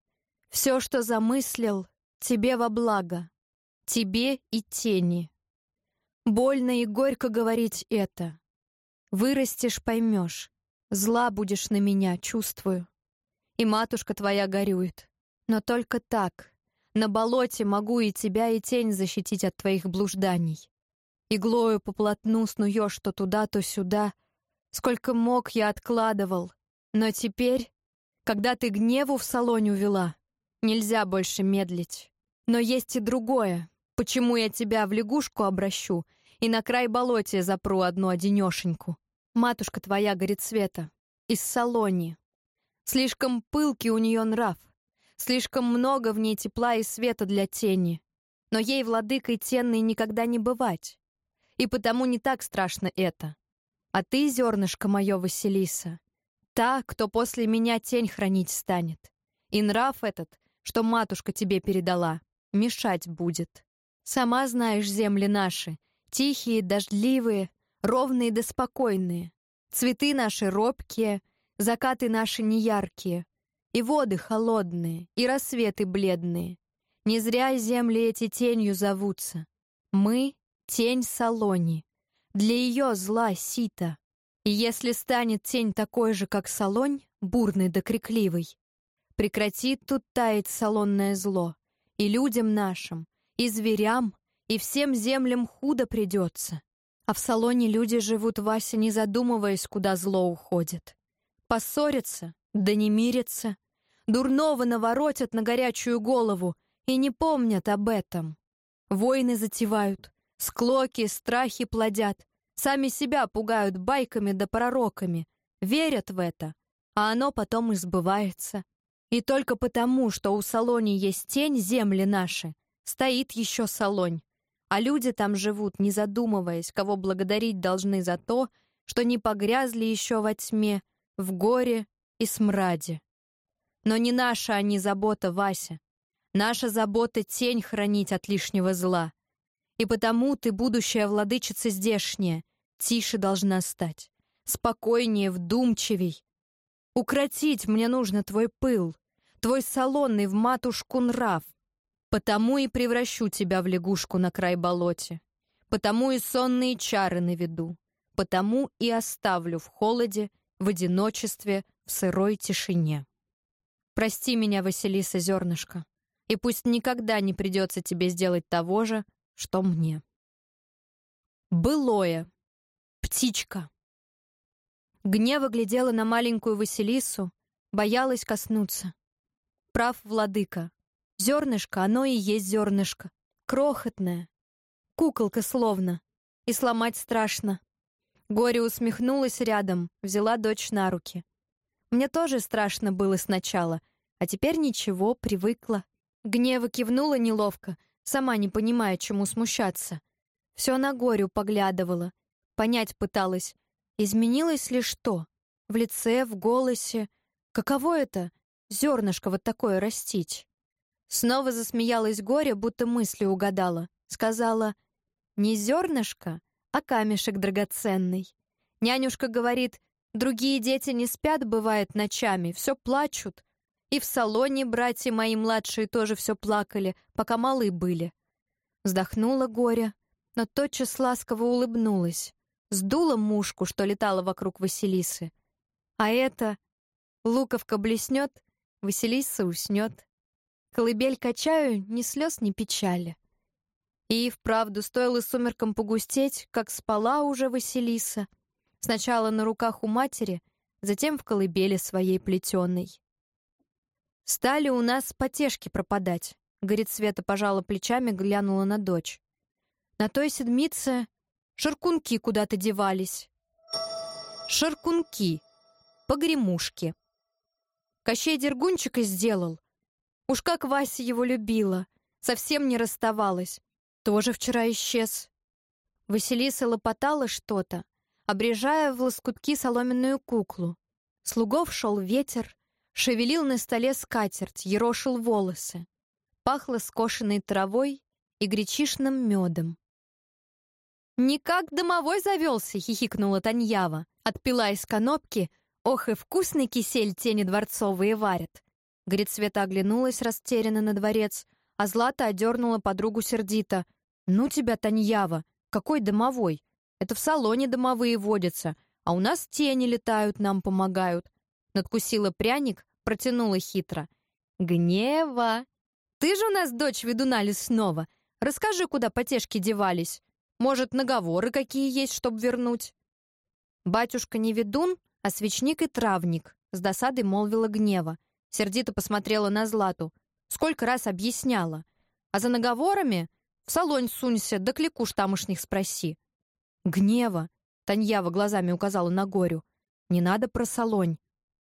все, что замыслил, тебе во благо, тебе и тени. Больно и горько говорить это. Вырастешь, поймешь, зла будешь на меня, чувствую. И матушка твоя горюет. Но только так, на болоте могу и тебя, и тень защитить от твоих блужданий. Иглою по полотну снуешь то туда, то сюда. Сколько мог, я откладывал. Но теперь, когда ты гневу в салонь увела, нельзя больше медлить. Но есть и другое. Почему я тебя в лягушку обращу и на край болотия запру одну-одинешеньку? Матушка твоя горит света, из салони. Слишком пылкий у нее нрав, слишком много в ней тепла и света для тени. Но ей владыкой тенной никогда не бывать. И потому не так страшно это. А ты, зернышко мое, Василиса, та, кто после меня тень хранить станет. И нрав этот, что матушка тебе передала, мешать будет. Сама знаешь земли наши, тихие, дождливые, ровные да спокойные. Цветы наши робкие, закаты наши неяркие, и воды холодные, и рассветы бледные. Не зря земли эти тенью зовутся. Мы — тень Салони, для ее зла сито. И если станет тень такой же, как Салонь, бурный да крикливый, прекратит тут таять салонное зло, и людям нашим, и зверям, и всем землям худо придется. А в Салоне люди живут, Вася, не задумываясь, куда зло уходит. Поссорятся, да не мирятся, дурного наворотят на горячую голову и не помнят об этом. Войны затевают, склоки, страхи плодят, сами себя пугают байками да пророками, верят в это, а оно потом и сбывается. И только потому, что у Салони есть тень земли наши, стоит еще Салонь, а люди там живут, не задумываясь, кого благодарить должны за то, что не погрязли еще во тьме, в горе и смраде. Но не наша они забота, Вася. Наша забота — тень хранить от лишнего зла. И потому ты, будущая владычица здешняя, тише должна стать, спокойнее, вдумчивей. Укротить мне нужно твой пыл, твой салонный в матушку нрав. Потому и превращу тебя в лягушку на край болоте, потому и сонные чары наведу, потому и оставлю в холоде, в одиночестве, в сырой тишине. Прости меня, Василиса, зернышко, и пусть никогда не придется тебе сделать того же, что мне. Былое. Птичка. Гнева глядела на маленькую Василису, боялась коснуться. Прав владыка. Зернышко, оно и есть зернышко. Крохотное. Куколка словно. И сломать страшно. Горе усмехнулась рядом, взяла дочь на руки. Мне тоже страшно было сначала, а теперь ничего, привыкла. Гнева кивнула неловко, сама не понимая, чему смущаться. Все на Горю поглядывала. Понять пыталась, изменилось ли что? В лице, в голосе. Каково это, зернышко вот такое растить? Снова засмеялась Горя, будто мысли угадала. Сказала: «Не зернышко, а камешек драгоценный. Нянюшка говорит, другие дети не спят, бывает, ночами, все плачут. И в Салоне братья мои младшие тоже все плакали, пока малы были. Вздохнула Горя, но тотчас ласково улыбнулась. Сдула мушку, что летала вокруг Василисы. А это... Луковка блеснет, Василиса уснет. Колыбель качаю, ни слез, ни печали. И вправду стоило сумеркам погустеть, как спала уже Василиса. Сначала на руках у матери, затем в колыбели своей плетеной. Стали у нас потешки пропадать. Говорит, Света пожала плечами, глянула на дочь. На той седмице шаркунки куда-то девались. Шаркунки, погремушки. Кощей Дергунчика сделал. Уж как Вася его любила, совсем не расставалась. Тоже вчера исчез. Василиса лопотала что-то, обрежая в лоскутки соломенную куклу. Слугов шел ветер, шевелил на столе скатерть, ерошил волосы. Пахло скошенной травой и гречишным медом. «Никак домовой завелся!» — хихикнула Таньява. Отпила из конопки. «Ох, и вкусный кисель тени дворцовые варят!» Говорит, Света оглянулась растерянно на дворец, а Злата одернула подругу сердито. «Ну тебя, Таньява! Какой домовой? Это в салоне домовые водятся, а у нас тени летают, нам помогают!» Надкусила пряник, протянула хитро. «Гнева! Ты же у нас дочь ведуна лесного! Расскажи, куда потешки девались! Может, наговоры какие есть, чтоб вернуть?» «Батюшка не ведун, а свечник и травник», — с досадой молвила Гнева. Сердито посмотрела на Злату. «Сколько раз объясняла. А за наговорами в салонь сунься, да кликуш тамошних спроси». «Гнева», — Таньява глазами указала на Горю. «Не надо про салонь».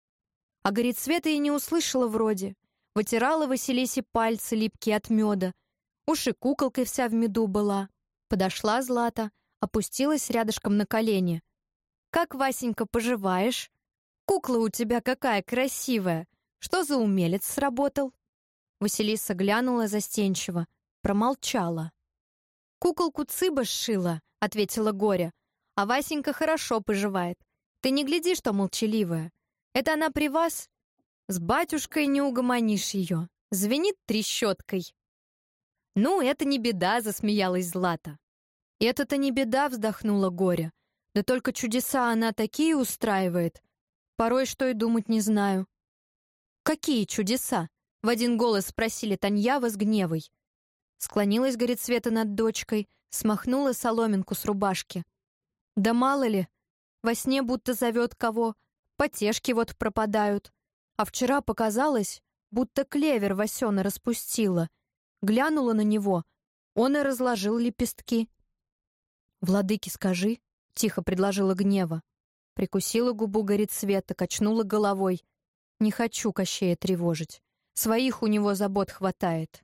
А горит Света и не услышала вроде. Вытирала Василисе пальцы, липкие от меда. Уж и куколкой вся в меду была. Подошла Злата, опустилась рядышком на колени. «Как, Васенька, поживаешь? Кукла у тебя какая красивая! Что за умелец сработал?» Василиса глянула застенчиво, промолчала. «Куколку Цыба сшила», — ответила Горя. «А Васенька хорошо поживает. Ты не гляди, что молчаливая. Это она при вас? С батюшкой не угомонишь ее. Звенит трещоткой». «Ну, это не беда», — засмеялась Злата. «Это-то не беда», — вздохнула Горя. «Да только чудеса она такие устраивает. Порой что и думать не знаю». «Какие чудеса?» — в один голос спросили Таньява с Гневой. Склонилась, говорит, Света над дочкой, смахнула соломинку с рубашки. «Да мало ли, во сне будто зовет кого, потешки вот пропадают. А вчера показалось, будто клевер Васёна распустила. Глянула на него, он и разложил лепестки». «Владыке скажи», — тихо предложила Гнева. Прикусила губу, горит Света, качнула головой. «Не хочу Кощея тревожить. Своих у него забот хватает».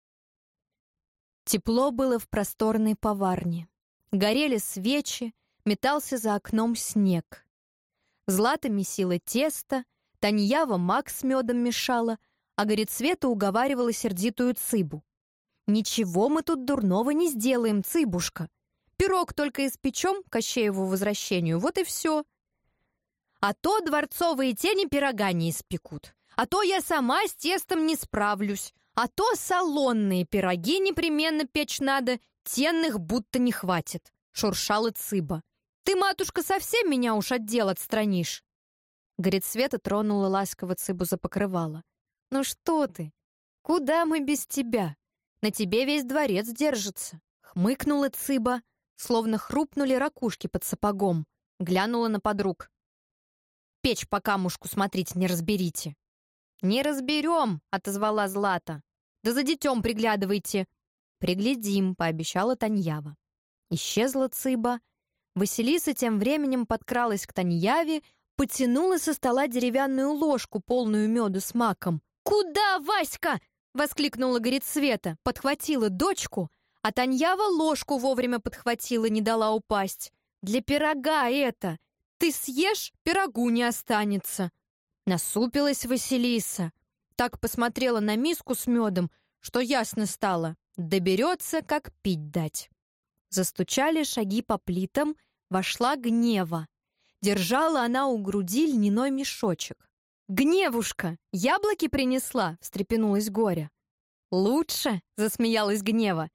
Тепло было в просторной поварне. Горели свечи, метался за окном снег. Злата месила тесто, Таньява мак с медом мешала, а горит Света уговаривала сердитую Цыбу. «Ничего мы тут дурного не сделаем, Цыбушка. Пирог только испечем к Кощееву возвращению, вот и все. А то дворцовые тени пирога не испекут, а то я сама с тестом не справлюсь, а то салонные пироги непременно печь надо, тенных будто не хватит», — шуршала Цыба. «Ты, матушка, совсем меня уж от дел отстранишь?» Горит Света тронула ласково Цыбу за покрывало. «Ну что ты? Куда мы без тебя? На тебе весь дворец держится», — хмыкнула Цыба, словно хрупнули ракушки под сапогом. Глянула на подруг. «Печь по камушку смотрите, не разберите». «Не разберем», — отозвала Злата. «Да за детем приглядывайте». «Приглядим», — пообещала Таньява. Исчезла Цыба. Василиса тем временем подкралась к Таньяве, потянула со стола деревянную ложку, полную меду с маком. «Куда, Васька?» — воскликнула, горит Света, подхватила дочку, а Таньява ложку вовремя подхватила, не дала упасть. «Для пирога это! Ты съешь, пирогу не останется!» Насупилась Василиса. Так посмотрела на миску с медом, что ясно стало. Доберется, как пить дать. Застучали шаги по плитам, вошла Гнева. Держала она у груди льняной мешочек. «Гневушка, яблоки принесла!» — встрепенулась Горя. «Лучше!» — засмеялась Гнева.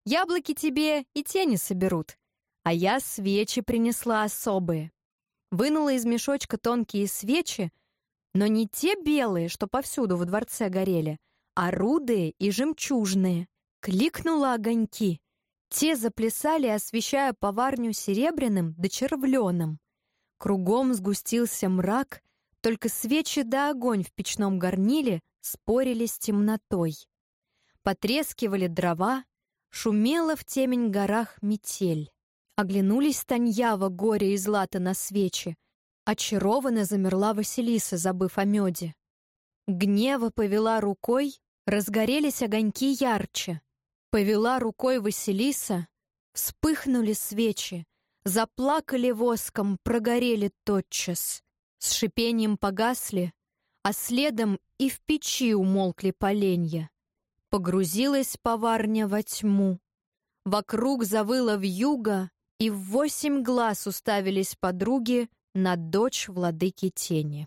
Яблоки тебе и тени соберут. А я свечи принесла особые. Вынула из мешочка тонкие свечи, но не те белые, что повсюду во дворце горели, а рудые и жемчужные. Кликнула огоньки. Те заплясали, освещая поварню серебряным да червленым. Кругом сгустился мрак, только свечи да огонь в печном горниле спорили с темнотой. Потрескивали дрова, шумела в темень горах метель. Оглянулись Таньява, горе и злато на свечи. Очарованно замерла Василиса, забыв о меде. Гнева повела рукой, разгорелись огоньки ярче. Повела рукой Василиса, вспыхнули свечи, заплакали воском, прогорели тотчас. С шипением погасли, а следом и в печи умолкли поленья. Погрузилась поварня во тьму. Вокруг завыла вьюга, и в восемь глаз уставились подруги на дочь владыки тени.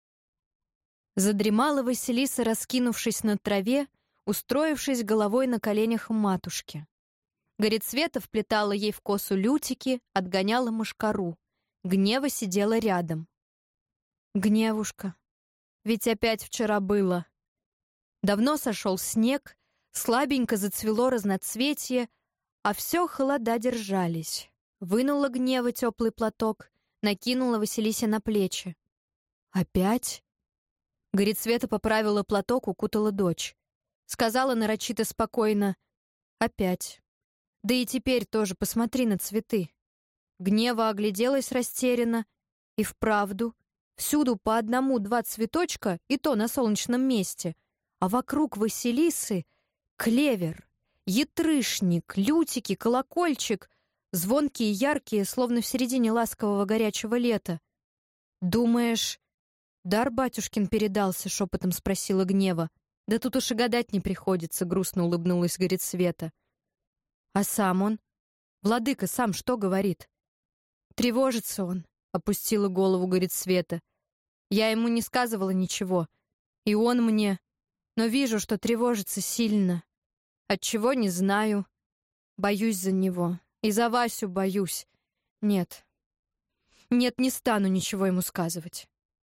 Задремала Василиса, раскинувшись на траве, устроившись головой на коленях матушки. Горецвета вплетала ей в косу лютики, отгоняла мошкару. Гнева сидела рядом. «Гневушка, ведь опять вчера было. Давно сошел снег, слабенько зацвело разноцветье, а все холода держались». Вынула Гнева теплый платок, накинула Василисе на плечи. «Опять?» Горецвета поправила платок, укутала дочь. Сказала нарочито спокойно: «Опять. Да и теперь тоже посмотри на цветы». Гнева огляделась растерянно. И вправду, всюду по одному-два цветочка, и то на солнечном месте. А вокруг Василисы клевер, ятрышник, лютики, колокольчик, звонкие и яркие, словно в середине ласкового горячего лета. «Думаешь, дар батюшкин передался?» — шепотом спросила Гнева. «Да тут уж и гадать не приходится», — грустно улыбнулась Горецвета. «А сам он? Владыка сам что говорит?» «Тревожится он», — опустила голову Горецвета. «Я ему не сказывала ничего, и он мне, но вижу, что тревожится сильно. Отчего, не знаю. Боюсь за него, и за Васю боюсь. Нет, нет, не стану ничего ему сказывать».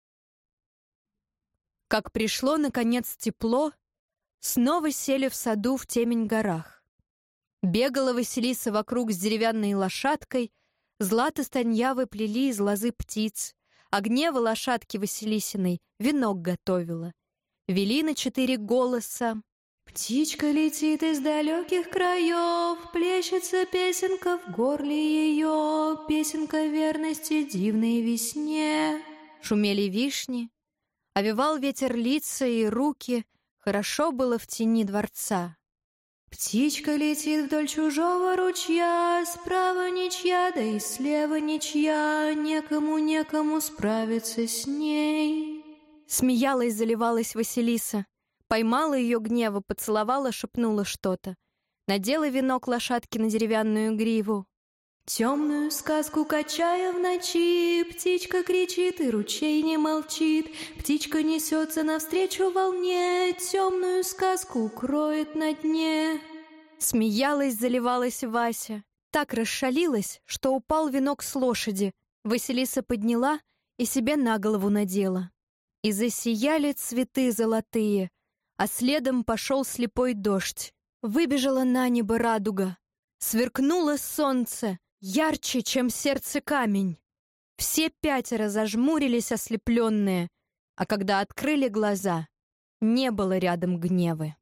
Как пришло, наконец, тепло, снова сели в саду в темень горах. Бегала Василиса вокруг с деревянной лошадкой, Злата с Таньявой плели из лозы птиц, а Гнева лошадки Василисиной венок готовила. Вели на четыре голоса: «Птичка летит из далеких краев, плещется песенка в горле ее, песенка верности дивной весне». Шумели вишни, овевал ветер лица и руки, хорошо было в тени дворца. «Птичка летит вдоль чужого ручья, справа ничья, да и слева ничья, некому-некому справиться с ней». Смеялась, заливалась Василиса. Поймала ее Гнева, поцеловала, шепнула что-то. Надела венок лошадки на деревянную гриву. Темную сказку качая в ночи, птичка кричит, и ручей не молчит. Птичка несется навстречу волне, темную сказку укроет на дне. Смеялась, заливалась Вася. Так расшалилась, что упал венок с лошади. Василиса подняла и себе на голову надела. И засияли цветы золотые, а следом пошел слепой дождь. Выбежала на небо радуга. Сверкнуло солнце, ярче, чем сердце камень. Все пятеро зажмурились ослепленные, а когда открыли глаза, не было рядом Гневы.